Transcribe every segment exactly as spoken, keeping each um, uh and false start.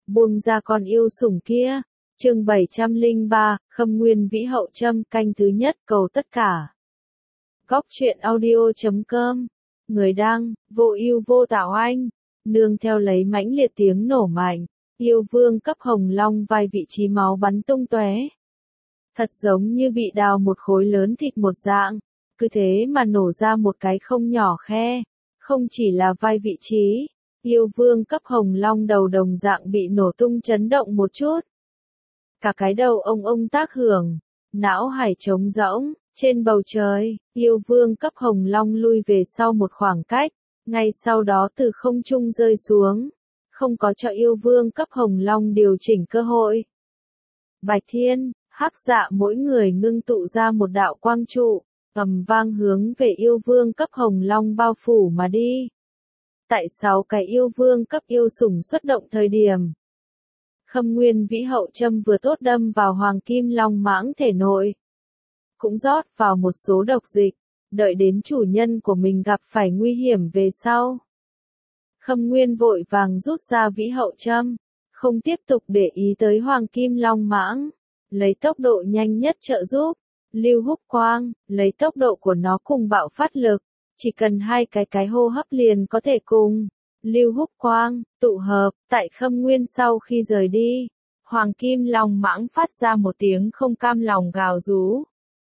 buông ra con yêu sủng kia. Chương bảy trăm lẻ ba, Khâm Nguyên Vĩ Hậu Trâm, canh thứ nhất, cầu tất cả. Góc truyện audio chấm com. Người đăng, vô ưu vô tạo anh. Nương theo lấy mãnh liệt tiếng nổ mạnh, yêu vương cấp hồng long vai vị trí máu bắn tung tóe. Thật giống như bị đào một khối lớn thịt một dạng, cứ thế mà nổ ra một cái không nhỏ khe. Không chỉ là vai vị trí, yêu vương cấp hồng long đầu đồng dạng bị nổ tung chấn động một chút. Cả cái đầu ông ông tác hưởng, não hải trống rỗng, trên bầu trời, yêu vương cấp hồng long lui về sau một khoảng cách, ngay sau đó từ không trung rơi xuống, không có cho yêu vương cấp hồng long điều chỉnh cơ hội. Bạch Thiên, Hắc Dạ mỗi người ngưng tụ ra một đạo quang trụ, ầm vang hướng về yêu vương cấp hồng long bao phủ mà đi. Tại sáu cái yêu vương cấp yêu sủng xuất động thời điểm, Khâm Nguyên Vĩ Hậu Trâm vừa tốt đâm vào Hoàng Kim Long Mãng thể nội, cũng rót vào một số độc dịch, đợi đến chủ nhân của mình gặp phải nguy hiểm về sau. Khâm Nguyên vội vàng rút ra Vĩ Hậu Trâm, không tiếp tục để ý tới Hoàng Kim Long Mãng, lấy tốc độ nhanh nhất trợ giúp. Lưu Húc Quang, lấy tốc độ của nó cùng bạo phát lực, chỉ cần hai cái cái hô hấp liền có thể cùng. Lưu Húc Quang, tụ hợp, tại Khâm Nguyên sau khi rời đi, Hoàng Kim Long Mãng phát ra một tiếng không cam lòng gào rú.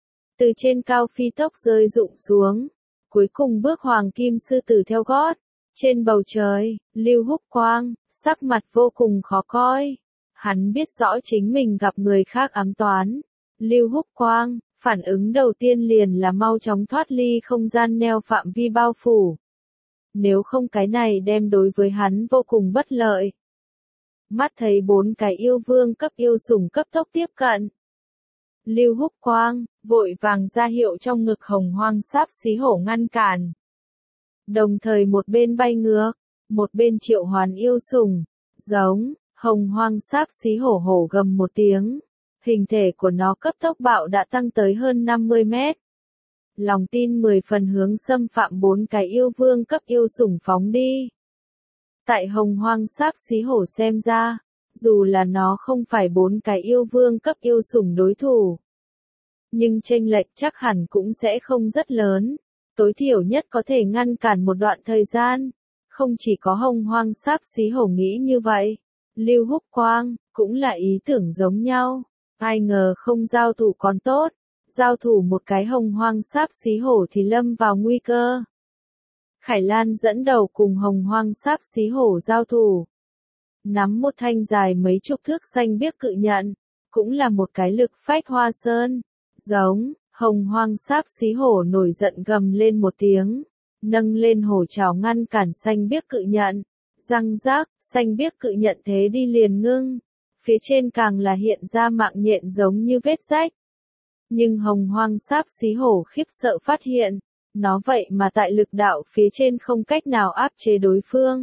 Từ trên cao phi tốc rơi rụng xuống, cuối cùng bước Hoàng Kim Sư Tử theo gót. Trên bầu trời, Lưu Húc Quang, sắc mặt vô cùng khó coi. Hắn biết rõ chính mình gặp người khác ám toán. Lưu Húc Quang, phản ứng đầu tiên liền là mau chóng thoát ly không gian neo phạm vi bao phủ. Nếu không cái này đem đối với hắn vô cùng bất lợi. Mắt thấy bốn cái yêu vương cấp yêu sủng cấp tốc tiếp cận. Lưu Húc Quang, vội vàng ra hiệu trong ngực hồng hoang sáp xí hổ ngăn cản. Đồng thời một bên bay ngược, một bên triệu hoán yêu sủng, giống, hồng hoang sáp xí hổ hổ gầm một tiếng. Hình thể của nó cấp tốc bạo đã tăng tới hơn năm mươi mét. Lòng tin mười phần hướng xâm phạm bốn cái yêu vương cấp yêu sủng phóng đi. Tại hồng hoang sáp xí hổ xem ra, dù là nó không phải bốn cái yêu vương cấp yêu sủng đối thủ, nhưng chênh lệch chắc hẳn cũng sẽ không rất lớn, tối thiểu nhất có thể ngăn cản một đoạn thời gian. Không chỉ có hồng hoang sáp xí hổ nghĩ như vậy, Lưu Húc Quang cũng là ý tưởng giống nhau. Ai ngờ không giao thủ còn tốt, giao thủ một cái hồng hoang sáp xí hổ thì lâm vào nguy cơ. Khải Lan dẫn đầu cùng hồng hoang sáp xí hổ giao thủ. Nắm một thanh dài mấy chục thước xanh biếc cự nhận, cũng là một cái lực phách hoa sơn. Giống, hồng hoang sáp xí hổ nổi giận gầm lên một tiếng, nâng lên hổ trảo ngăn cản xanh biếc cự nhận. Răng rác, xanh biếc cự nhận thế đi liền ngưng. Phía trên càng là hiện ra mạng nhện giống như vết rách. Nhưng hồng hoang sáp xí hổ khiếp sợ phát hiện, nó vậy mà tại lực đạo phía trên không cách nào áp chế đối phương.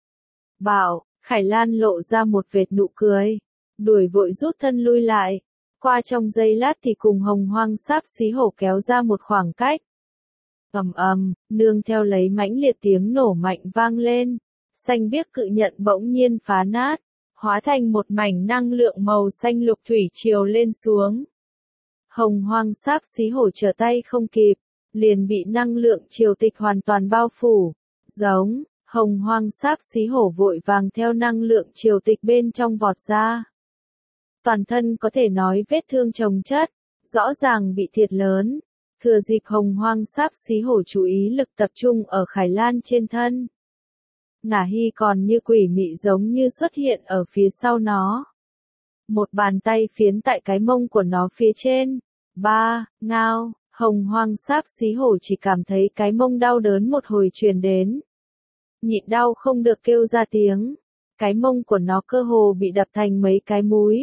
Bảo, Khải Lan lộ ra một vệt nụ cười, đuổi vội rút thân lui lại, qua trong giây lát thì cùng hồng hoang sáp xí hổ kéo ra một khoảng cách. Ầm ầm, nương theo lấy mãnh liệt tiếng nổ mạnh vang lên, xanh biếc cự nhận bỗng nhiên phá nát. Hóa thành một mảnh năng lượng màu xanh lục thủy triều lên xuống. Hồng hoang sáp xí hổ trở tay không kịp, liền bị năng lượng triều tịch hoàn toàn bao phủ. Giống, hồng hoang sáp xí hổ vội vàng theo năng lượng triều tịch bên trong vọt ra. Toàn thân có thể nói vết thương chồng chất, rõ ràng bị thiệt lớn. Thừa dịp hồng hoang sáp xí hổ chú ý lực tập trung ở Khải Lan trên thân. Ngả Hy còn như quỷ mị giống như xuất hiện ở phía sau nó. Một bàn tay phiến tại cái mông của nó phía trên. Ba, ngao, hồng hoang sáp xí hổ chỉ cảm thấy cái mông đau đớn một hồi truyền đến. Nhịn đau không được kêu ra tiếng. Cái mông của nó cơ hồ bị đập thành mấy cái múi.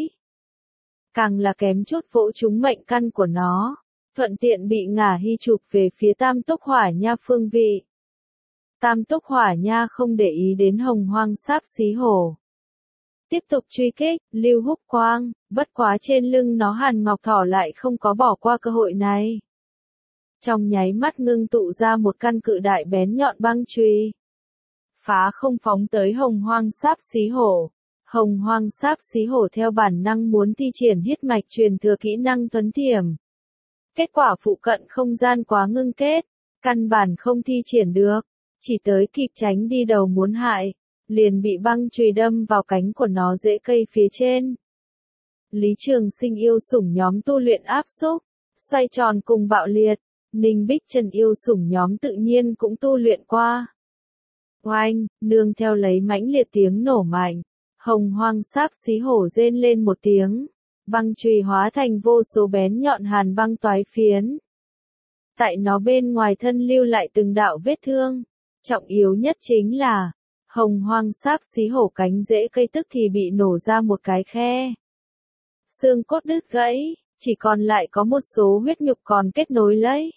Càng là kém chút vỗ trúng mệnh căn của nó. Thuận tiện bị Ngả Hy chụp về phía tam túc hỏa nha phương vị. Tam túc hỏa nha không để ý đến hồng hoang sáp xí hổ. Tiếp tục truy kích, Lưu Húc Quang, bất quá trên lưng nó Hàn Ngọc Thỏ lại không có bỏ qua cơ hội này. Trong nháy mắt ngưng tụ ra một căn cự đại bén nhọn băng chùy. Phá không phóng tới hồng hoang sáp xí hổ. Hồng hoang sáp xí hổ theo bản năng muốn thi triển huyết mạch truyền thừa kỹ năng thuấn thiểm. Kết quả phụ cận không gian quá ngưng kết, căn bản không thi triển được, chỉ tới kịp tránh đi đầu muốn hại, liền bị băng chùy đâm vào cánh của nó rễ cây phía trên. Lý Trường Sinh yêu sủng nhóm tu luyện áp xúc, xoay tròn cùng bạo liệt, Ninh Bích Trần yêu sủng nhóm tự nhiên cũng tu luyện qua. Oanh, nương theo lấy mãnh liệt tiếng nổ mạnh, hồng hoang sáp xí hổ rên lên một tiếng, băng chùy hóa thành vô số bén nhọn hàn băng toái phiến. Tại nó bên ngoài thân lưu lại từng đạo vết thương, trọng yếu nhất chính là, hồng hoang sáp xí hổ cánh rễ cây tức thì bị nổ ra một cái khe. Xương cốt đứt gãy, chỉ còn lại có một số huyết nhục còn kết nối lấy.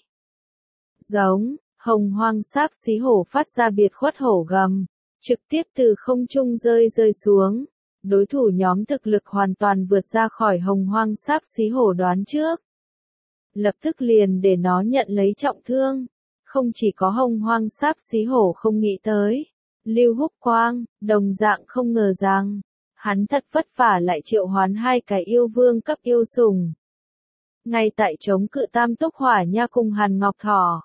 Giống, hồng hoang sáp xí hổ phát ra biệt khuất hổ gầm, trực tiếp từ không trung rơi rơi xuống. Đối thủ nhóm thực lực hoàn toàn vượt ra khỏi hồng hoang sáp xí hổ đoán trước. Lập tức liền để nó nhận lấy trọng thương. Không chỉ có hồng hoang sáp xí hổ không nghĩ tới. Lưu Húc Quang, đồng dạng không ngờ rằng, hắn thật vất vả lại triệu hoán hai cái yêu vương cấp yêu sủng. Ngay tại chống cự tam túc hỏa nha cùng Hàn Ngọc Thỏ.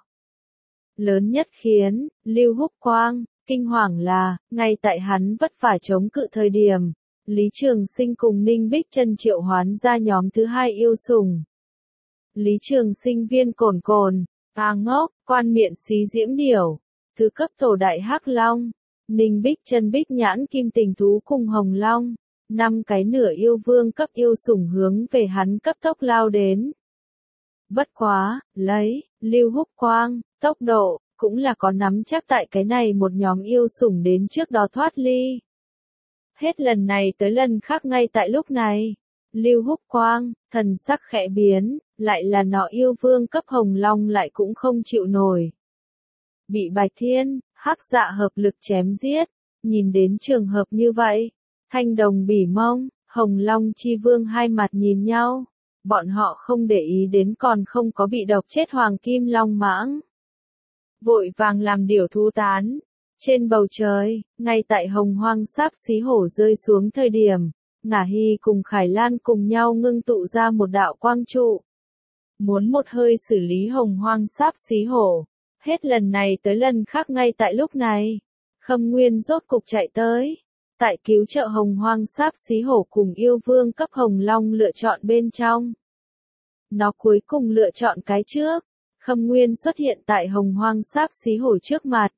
Lớn nhất khiến, Lưu Húc Quang, kinh hoàng là, ngay tại hắn vất vả chống cự thời điểm, Lý Trường Sinh cùng Ninh Bích Trần triệu hoán ra nhóm thứ hai yêu sủng. Lý Trường Sinh viên cồn cồn, A Ngốc, quan miệng xí diễm điểu, thứ cấp tổ đại hắc long, Ninh Bích Trần bích nhãn kim tình thú cùng hồng long, năm cái nửa yêu vương cấp yêu sủng hướng về hắn cấp tốc lao đến. Bất quá, lấy, Lưu Húc Quang, tốc độ, cũng là có nắm chắc tại cái này một nhóm yêu sủng đến trước đó thoát ly. Hết lần này tới lần khác ngay tại lúc này, Lưu Húc Quang, thần sắc khẽ biến, lại là nó yêu vương cấp hồng long lại cũng không chịu nổi. Bị Bạch Thiên, Hắc Dạ hợp lực chém giết, nhìn đến trường hợp như vậy, Thanh Đồng Bỉ Mông, Hồng Long Chi Vương hai mặt nhìn nhau, bọn họ không để ý đến còn không có bị độc chết Hoàng Kim Long Mãng. Vội vàng làm điều thú tán. Trên bầu trời, ngay tại hồng hoang sáp xí hổ rơi xuống thời điểm, Ngả Hy cùng Khải Lan cùng nhau ngưng tụ ra một đạo quang trụ. Muốn một hơi xử lý hồng hoang sáp xí hổ. Hết lần này tới lần khác ngay tại lúc này, Khâm Nguyên rốt cục chạy tới. Tại cứu trợ hồng hoang sáp xí hổ cùng yêu vương cấp hồng long lựa chọn bên trong. Nó cuối cùng lựa chọn cái trước. Khâm Nguyên xuất hiện tại hồng hoang sáp xí hổ trước mặt.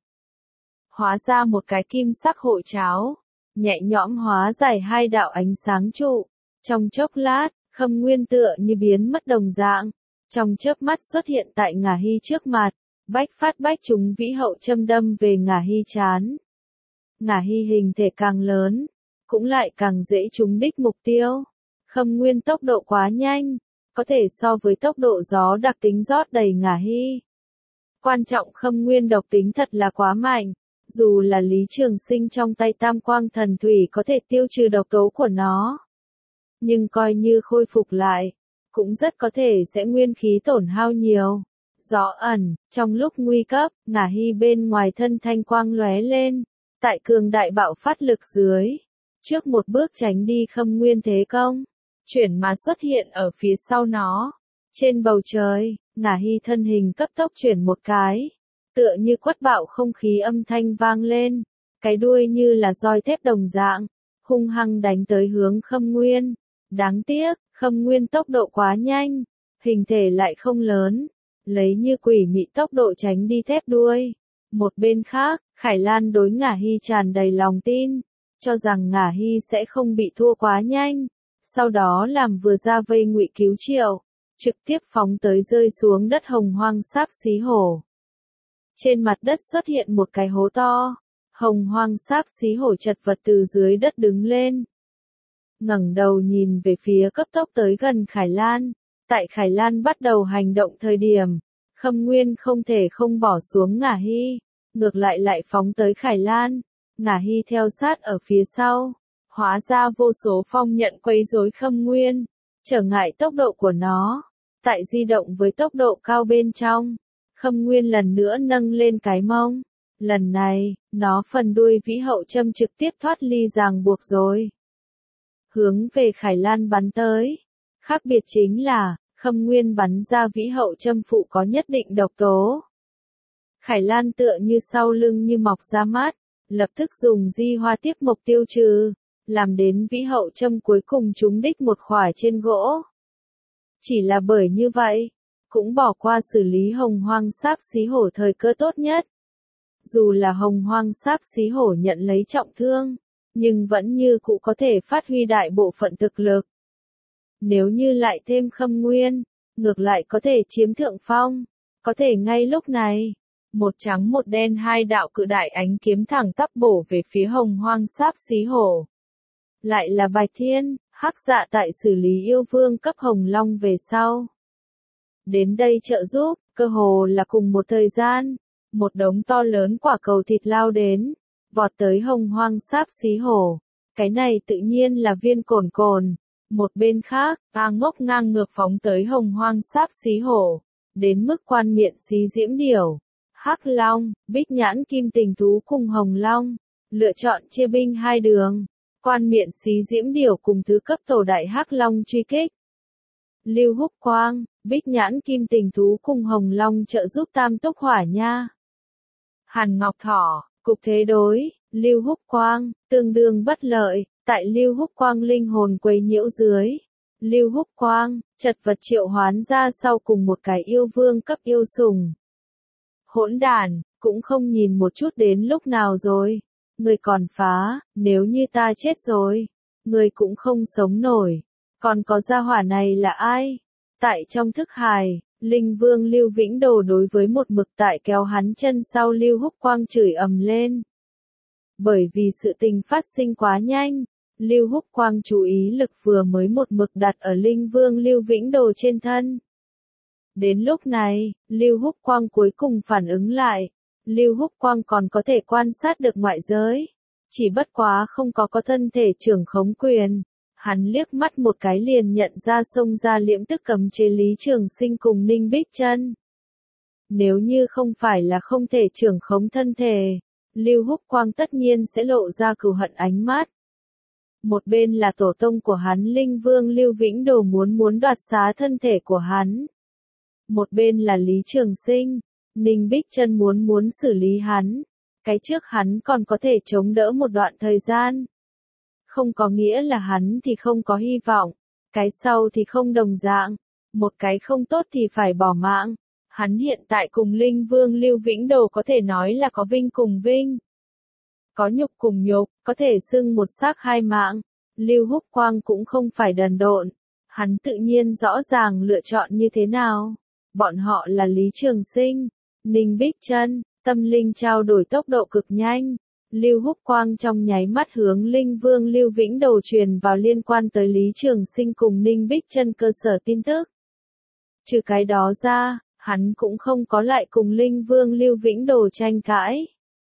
Hóa ra một cái kim sắc hội cháo, nhẹ nhõm hóa giải hai đạo ánh sáng trụ. Trong chốc lát, Khâm Nguyên tựa như biến mất đồng dạng, trong chớp mắt xuất hiện tại Ngả Hy trước mặt, bách phát bách chúng vĩ hậu châm đâm về Ngả Hy trán. Ngả Hy hình thể càng lớn, cũng lại càng dễ trúng đích mục tiêu. Khâm Nguyên tốc độ quá nhanh, có thể so với tốc độ gió đặc tính rót đầy Ngả Hy. Quan trọng Khâm Nguyên độc tính thật là quá mạnh. Dù là Lý Trường Sinh trong tay Tam Quang Thần Thủy có thể tiêu trừ độc tố của nó, nhưng coi như khôi phục lại, cũng rất có thể sẽ nguyên khí tổn hao nhiều. Gió ẩn, trong lúc nguy cấp, Ngả Hy bên ngoài thân thanh quang lóe lên, tại cường đại bạo phát lực dưới, trước một bước tránh đi Khâm Nguyên thế công, chuyển mà xuất hiện ở phía sau nó. Trên bầu trời, Ngả Hy thân hình cấp tốc chuyển một cái. Tựa như quất bạo không khí âm thanh vang lên, cái đuôi như là roi thép đồng dạng, hung hăng đánh tới hướng Khâm Nguyên. Đáng tiếc, Khâm Nguyên tốc độ quá nhanh, hình thể lại không lớn, lấy như quỷ mị tốc độ tránh đi thép đuôi. Một bên khác, Khải Lan đối Ngả Hy tràn đầy lòng tin, cho rằng Ngả Hy sẽ không bị thua quá nhanh, sau đó làm vừa ra vây ngụy cứu triệu, trực tiếp phóng tới rơi xuống đất hồng hoang sáp xí hổ. Trên mặt đất xuất hiện một cái hố to, hồng hoang sáp xí hổ chật vật từ dưới đất đứng lên. Ngẩng đầu nhìn về phía cấp tốc tới gần Khải Lan, tại Khải Lan bắt đầu hành động thời điểm, Khâm Nguyên không thể không bỏ xuống Ngả Hy, ngược lại lại phóng tới Khải Lan, Ngả Hy theo sát ở phía sau, hóa ra vô số phong nhận quấy rối Khâm Nguyên, trở ngại tốc độ của nó, tại di động với tốc độ cao bên trong. Khâm Nguyên lần nữa nâng lên cái mông. Lần này, nó phần đuôi vĩ hậu châm trực tiếp thoát ly ràng buộc rồi. hướng về Khải Lan bắn tới. Khác biệt chính là, Khâm Nguyên bắn ra vĩ hậu châm phụ có nhất định độc tố. Khải Lan tựa như sau lưng như mọc ra mắt, lập tức dùng di hoa tiếp mộc tiêu trừ, làm đến vĩ hậu châm cuối cùng trúng đích một khoải trên gỗ. Chỉ là bởi như vậy, cũng bỏ qua xử lý hồng hoang sáp xí hổ thời cơ tốt nhất. Dù là hồng hoang sáp xí hổ nhận lấy trọng thương, nhưng vẫn như cũ có thể phát huy đại bộ phận thực lực. Nếu như lại thêm Khâm Nguyên, ngược lại có thể chiếm thượng phong, có thể ngay lúc này, một trắng một đen hai đạo cự đại ánh kiếm thẳng tắp bổ về phía hồng hoang sáp xí hổ. Lại là Bạch Thiên, Hắc Dạ tại xử lý yêu vương cấp hồng long về sau. Đến đây trợ giúp, cơ hồ là cùng một thời gian, một đống to lớn quả cầu thịt lao đến, vọt tới hồng hoang sáp xí hổ. Cái này tự nhiên là Viên Cổn Cổn. Một bên khác, A Ngốc ngang ngược phóng tới hồng hoang sáp xí hổ, đến mức quan miệng xí diễm điểu, Hắc Long, Bích Nhãn Kim Tình Thú cùng Hồng Long, lựa chọn chia binh hai đường, quan miệng xí diễm điểu cùng thứ cấp tổ đại Hắc Long truy kích. Lưu Húc Quang, Bích Nhãn Kim Tình Thú cùng Hồng Long trợ giúp Tam Túc Hỏa Nha. Hàn Ngọc Thỏ, cục thế đối, Lưu Húc Quang, tương đương bất lợi. Tại Lưu Húc Quang linh hồn quấy nhiễu dưới, Lưu Húc Quang, chật vật triệu hoán ra sau cùng một cái yêu vương cấp yêu sùng. Hỗn đản, cũng không nhìn một chút đến lúc nào rồi. Người còn phá, nếu như ta chết rồi, người cũng không sống nổi. Còn có gia hỏa này là ai? Tại trong thức hài, Linh Vương Lưu Vĩnh Đồ đối với một mực tại kéo hắn chân sau Lưu Húc Quang chửi ầm lên. Bởi vì sự tình phát sinh quá nhanh, Lưu Húc Quang chú ý lực vừa mới một mực đặt ở Linh Vương Lưu Vĩnh Đồ trên thân. Đến lúc này, Lưu Húc Quang cuối cùng phản ứng lại, Lưu Húc Quang còn có thể quan sát được ngoại giới, chỉ bất quá không có có thân thể trưởng khống quyền. Hắn liếc mắt một cái liền nhận ra xông ra liễm tức cấm chế Lý Trường Sinh cùng Ninh Bích Chân. Nếu như không phải là không thể trưởng khống thân thể, Lưu Húc Quang tất nhiên sẽ lộ ra cừu hận ánh mắt. Một bên là tổ tông của hắn Linh Vương Lưu Vĩnh Đồ muốn muốn đoạt xá thân thể của hắn. Một bên là Lý Trường Sinh, Ninh Bích Chân muốn muốn xử lý hắn. Cái trước hắn còn có thể chống đỡ một đoạn thời gian. Không có nghĩa là hắn thì không có hy vọng. Cái sau thì không đồng dạng. Một cái không tốt thì phải bỏ mạng. Hắn hiện tại cùng Linh Vương Lưu Vĩnh Đồ có thể nói là có vinh cùng vinh. Có nhục cùng nhục, có thể xưng một xác hai mạng. Lưu Húc Quang cũng không phải đần độn. Hắn tự nhiên rõ ràng lựa chọn như thế nào. Bọn họ là Lý Trường Sinh, Ninh Bích Chân, tâm linh trao đổi tốc độ cực nhanh. Lưu Húc Quang trong nháy mắt hướng Linh Vương Lưu Vĩnh Đồ truyền vào liên quan tới Lý Trường Sinh cùng Ninh Bích Chân cơ sở tin tức. Trừ cái đó ra, hắn cũng không có lại cùng Linh Vương Lưu Vĩnh Đồ tranh cãi.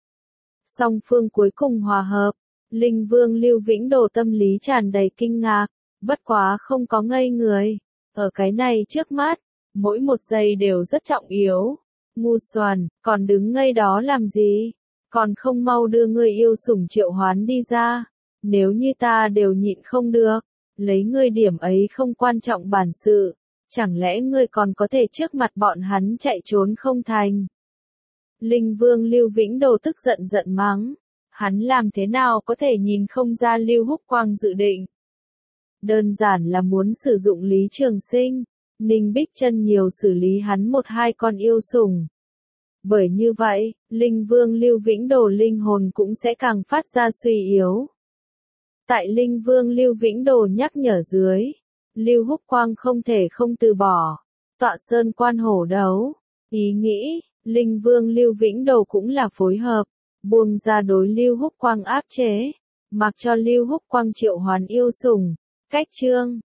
Song phương cuối cùng hòa hợp, Linh Vương Lưu Vĩnh Đồ tâm lý tràn đầy kinh ngạc, bất quá không có ngây người. Ở cái này trước mắt, mỗi một giây đều rất trọng yếu. Ngu xuẩn, còn đứng ngây đó làm gì? Còn không mau đưa người yêu sủng triệu hoán đi ra. Nếu như ta đều nhịn không được, lấy ngươi điểm ấy không quan trọng bản sự. Chẳng lẽ ngươi còn có thể trước mặt bọn hắn chạy trốn không thành? Linh Vương Lưu Vĩnh Đồ tức giận giận mắng. Hắn làm thế nào có thể nhìn không ra Lưu Húc Quang dự định? Đơn giản là muốn sử dụng Lý Trường Sinh, Ninh Bích Chân nhiều xử lý hắn một hai con yêu sủng. Bởi như vậy, Linh Vương Lưu Vĩnh Đồ linh hồn cũng sẽ càng phát ra suy yếu. Tại Linh Vương Lưu Vĩnh Đồ nhắc nhở dưới, Lưu Húc Quang không thể không từ bỏ. Tọa sơn quan hổ đấu. Ý nghĩ, Linh Vương Lưu Vĩnh Đồ cũng là phối hợp, buông ra đối Lưu Húc Quang áp chế, mặc cho Lưu Húc Quang triệu hoán yêu sủng. Cách chương